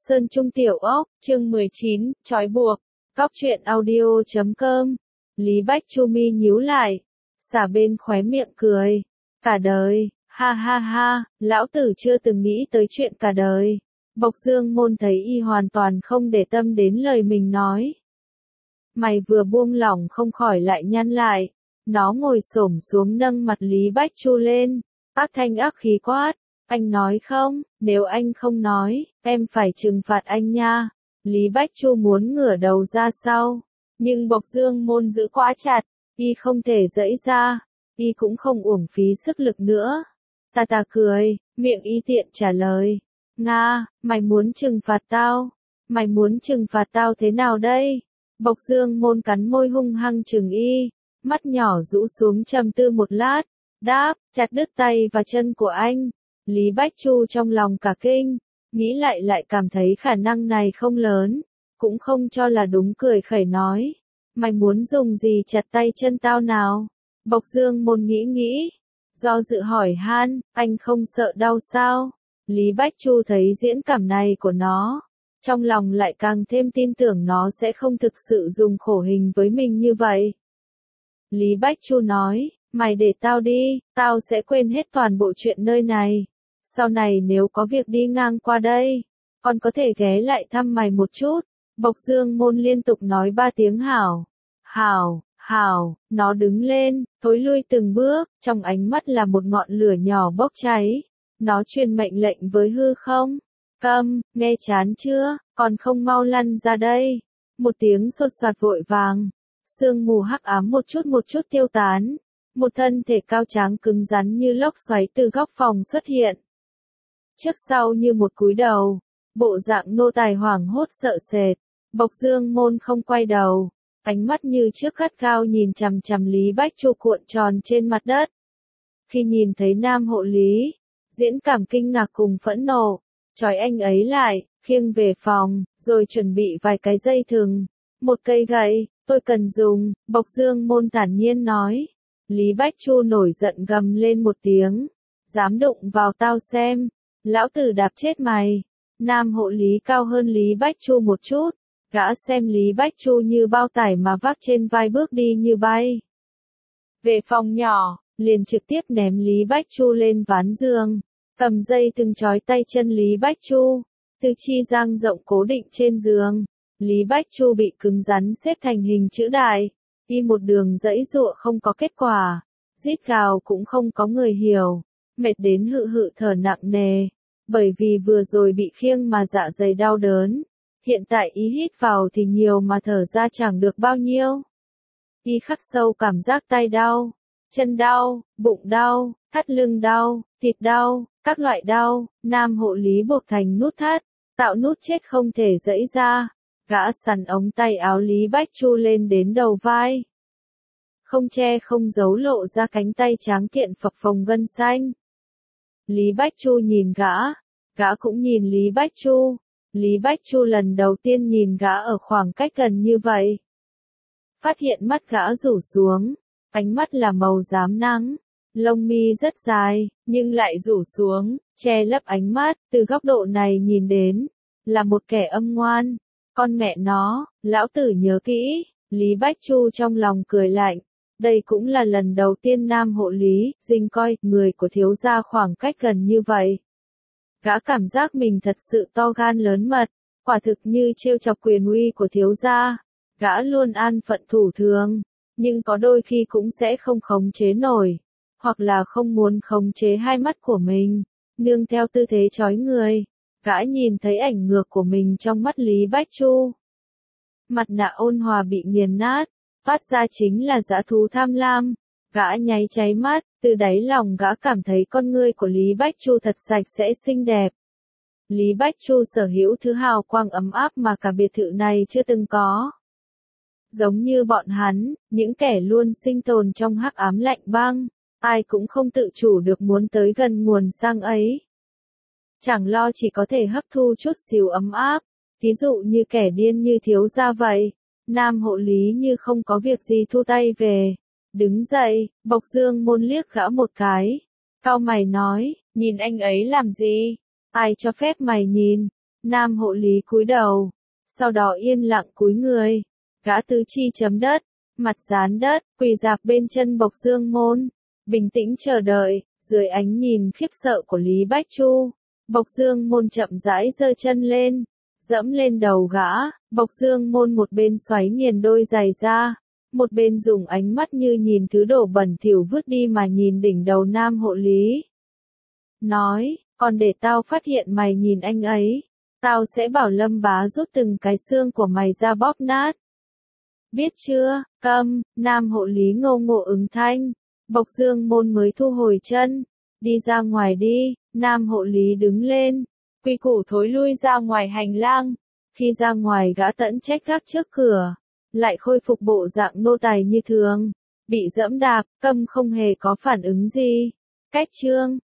Sơn Trung Tiểu Ốc, chương 19, trói buộc. Góc truyện audio.com. Lý Bách Chu mi nhíu lại, xả bên khóe miệng cười. Cả đời, ha ha ha, lão tử chưa từng nghĩ tới chuyện cả đời. Bộc Dương Môn thấy y hoàn toàn không để tâm đến lời mình nói. Mày vừa buông lỏng không khỏi lại nhăn lại. Nó ngồi xổm xuống nâng mặt Lý Bách Chu lên, ác thanh ác khí quát. Anh nói không, nếu anh không nói, em phải trừng phạt anh nha. Lý Bách Chu muốn ngửa đầu ra sau, nhưng Bộc Dương Môn giữ quá chặt, y không thể giãy ra, y cũng không uổng phí sức lực nữa. Ta cười, miệng y tiện trả lời. Nga, mày muốn trừng phạt tao? Mày muốn trừng phạt tao thế nào đây? Bộc Dương Môn cắn môi hung hăng trừng y, mắt nhỏ rũ xuống trầm tư một lát, đáp, chặt đứt tay và chân của anh. Lý Bách Chu trong lòng cả kinh, nghĩ lại cảm thấy khả năng này không lớn, cũng không cho là đúng, cười khẩy nói. Mày muốn dùng gì chặt tay chân tao nào? Bộc Dương Môn nghĩ, do dự hỏi han, anh không sợ đau sao? Lý Bách Chu thấy diễn cảm này của nó, trong lòng lại càng thêm tin tưởng nó sẽ không thực sự dùng khổ hình với mình như vậy. Lý Bách Chu nói, mày để tao đi, tao sẽ quên hết toàn bộ chuyện nơi này. Sau này nếu có việc đi ngang qua đây, còn có thể ghé lại thăm mày một chút. Bộc Dương Môn liên tục nói 3 tiếng hảo. Hảo, nó đứng lên, thối lui từng bước, trong ánh mắt là một ngọn lửa nhỏ bốc cháy. Nó truyền mệnh lệnh với hư không. Câm, nghe chán chưa, còn không mau lăn ra đây. Một tiếng sột soạt vội vàng. Sương mù hắc ám một chút tiêu tán. Một thân thể cao tráng cứng rắn như lốc xoáy từ góc phòng xuất hiện. Trước sau như một cúi đầu, bộ dạng nô tài hoảng hốt sợ sệt. Bộc Dương Môn không quay đầu, ánh mắt như trước gắt gao nhìn chằm chằm Lý Bách Chu cuộn tròn trên mặt đất. Khi nhìn thấy nam hộ lý, diễn cảm kinh ngạc cùng phẫn nộ, trói anh ấy lại, khiêng về phòng, rồi chuẩn bị vài cái dây thừng, một cây gậy, tôi cần dùng, Bộc Dương Môn thản nhiên nói. Lý Bách Chu nổi giận gầm lên một tiếng, dám đụng vào tao xem, lão tử đạp chết mày. Nam hộ lý cao hơn Lý Bách Chu một chút, gã xem Lý Bách Chu như bao tải mà vác trên vai bước đi như bay. Về phòng nhỏ, liền trực tiếp ném Lý Bách Chu lên ván giường, cầm dây từng trói tay chân Lý Bách Chu, tư chi dang rộng cố định trên giường. Lý Bách Chu bị cứng rắn xếp thành hình chữ đại, đi một đường giãy giụa không có kết quả, rít gào cũng không có người hiểu, mệt đến hự thở nặng nề, bởi vì vừa rồi bị khiêng mà dạ dày đau đớn, hiện tại ý hít vào thì nhiều mà thở ra chẳng được bao nhiêu. Y khắc sâu cảm giác tay đau, chân đau, bụng đau, thắt lưng đau, thịt đau, các loại đau. Nam hộ lý buộc thành nút thắt, tạo nút chết không thể giãy ra. Gã sắn ống tay áo Lý Bách Chu lên đến đầu vai, không che không giấu lộ ra cánh tay tráng kiện phập phồng gân xanh. Lý Bách Chu nhìn gã cũng nhìn Lý Bách Chu. Lý Bách Chu lần đầu tiên nhìn gã ở khoảng cách gần như vậy, phát hiện mắt gã rủ xuống, ánh mắt là màu xám nắng, lông mi rất dài, nhưng lại rủ xuống, che lấp ánh mắt, từ góc độ này nhìn đến, là một kẻ âm ngoan. Con mẹ nó, lão tử nhớ kỹ. Lý Bách Chu trong lòng cười lạnh. Đây cũng là lần đầu tiên nam hộ lý, dình coi, người của thiếu gia khoảng cách gần như vậy. Gã cảm giác mình thật sự to gan lớn mật, quả thực như trêu chọc quyền uy của thiếu gia. Gã luôn an phận thủ thường, nhưng có đôi khi cũng sẽ không khống chế nổi, hoặc là không muốn khống chế hai mắt của mình, nương theo tư thế chói người. Gã nhìn thấy ảnh ngược của mình trong mắt Lý Bách Chu. Mặt nạ ôn hòa bị nghiền nát, phát ra chính là dã thú tham lam. Gã nháy cháy mắt, từ đáy lòng gã cảm thấy con ngươi của Lý Bách Chu thật sạch sẽ xinh đẹp. Lý Bách Chu sở hữu thứ hào quang ấm áp mà cả biệt thự này chưa từng có. Giống như bọn hắn, những kẻ luôn sinh tồn trong hắc ám lạnh băng, ai cũng không tự chủ được muốn tới gần nguồn sang ấy. Chẳng lo chỉ có thể hấp thu chút xíu ấm áp, ví dụ như kẻ điên như thiếu gia vậy. Nam hộ lý như không có việc gì thu tay về, đứng dậy, Bộc Dương Môn liếc gã một cái, cau mày nói, nhìn anh ấy làm gì, ai cho phép mày nhìn. Nam hộ lý cúi đầu, sau đó yên lặng cúi người. Gã tứ chi chấm đất, mặt dán đất, quỳ rạp bên chân Bộc Dương Môn, bình tĩnh chờ đợi, dưới ánh nhìn khiếp sợ của Lý Bách Chu. Bộc Dương Môn chậm rãi giơ chân lên, dẫm lên đầu gã. Bộc Dương Môn một bên xoáy nghiền đôi giày ra, một bên dùng ánh mắt như nhìn thứ đồ bẩn thỉu vứt đi mà nhìn đỉnh đầu Nam hộ lý. Nói, còn để tao phát hiện mày nhìn anh ấy, tao sẽ bảo Lâm Bá rút từng cái xương của mày ra bóp nát. Biết chưa, câm. Nam hộ lý ngô ngộ ứng thanh. Bộc Dương Môn mới thu hồi chân. Đi ra ngoài đi. Nam hộ lý đứng lên, quy củ thối lui ra ngoài hành lang. Khi ra ngoài gã tẫn trách gác trước cửa, lại khôi phục bộ dạng nô tài như thường. Bị dẫm đạp, câm không hề có phản ứng gì. Cách chương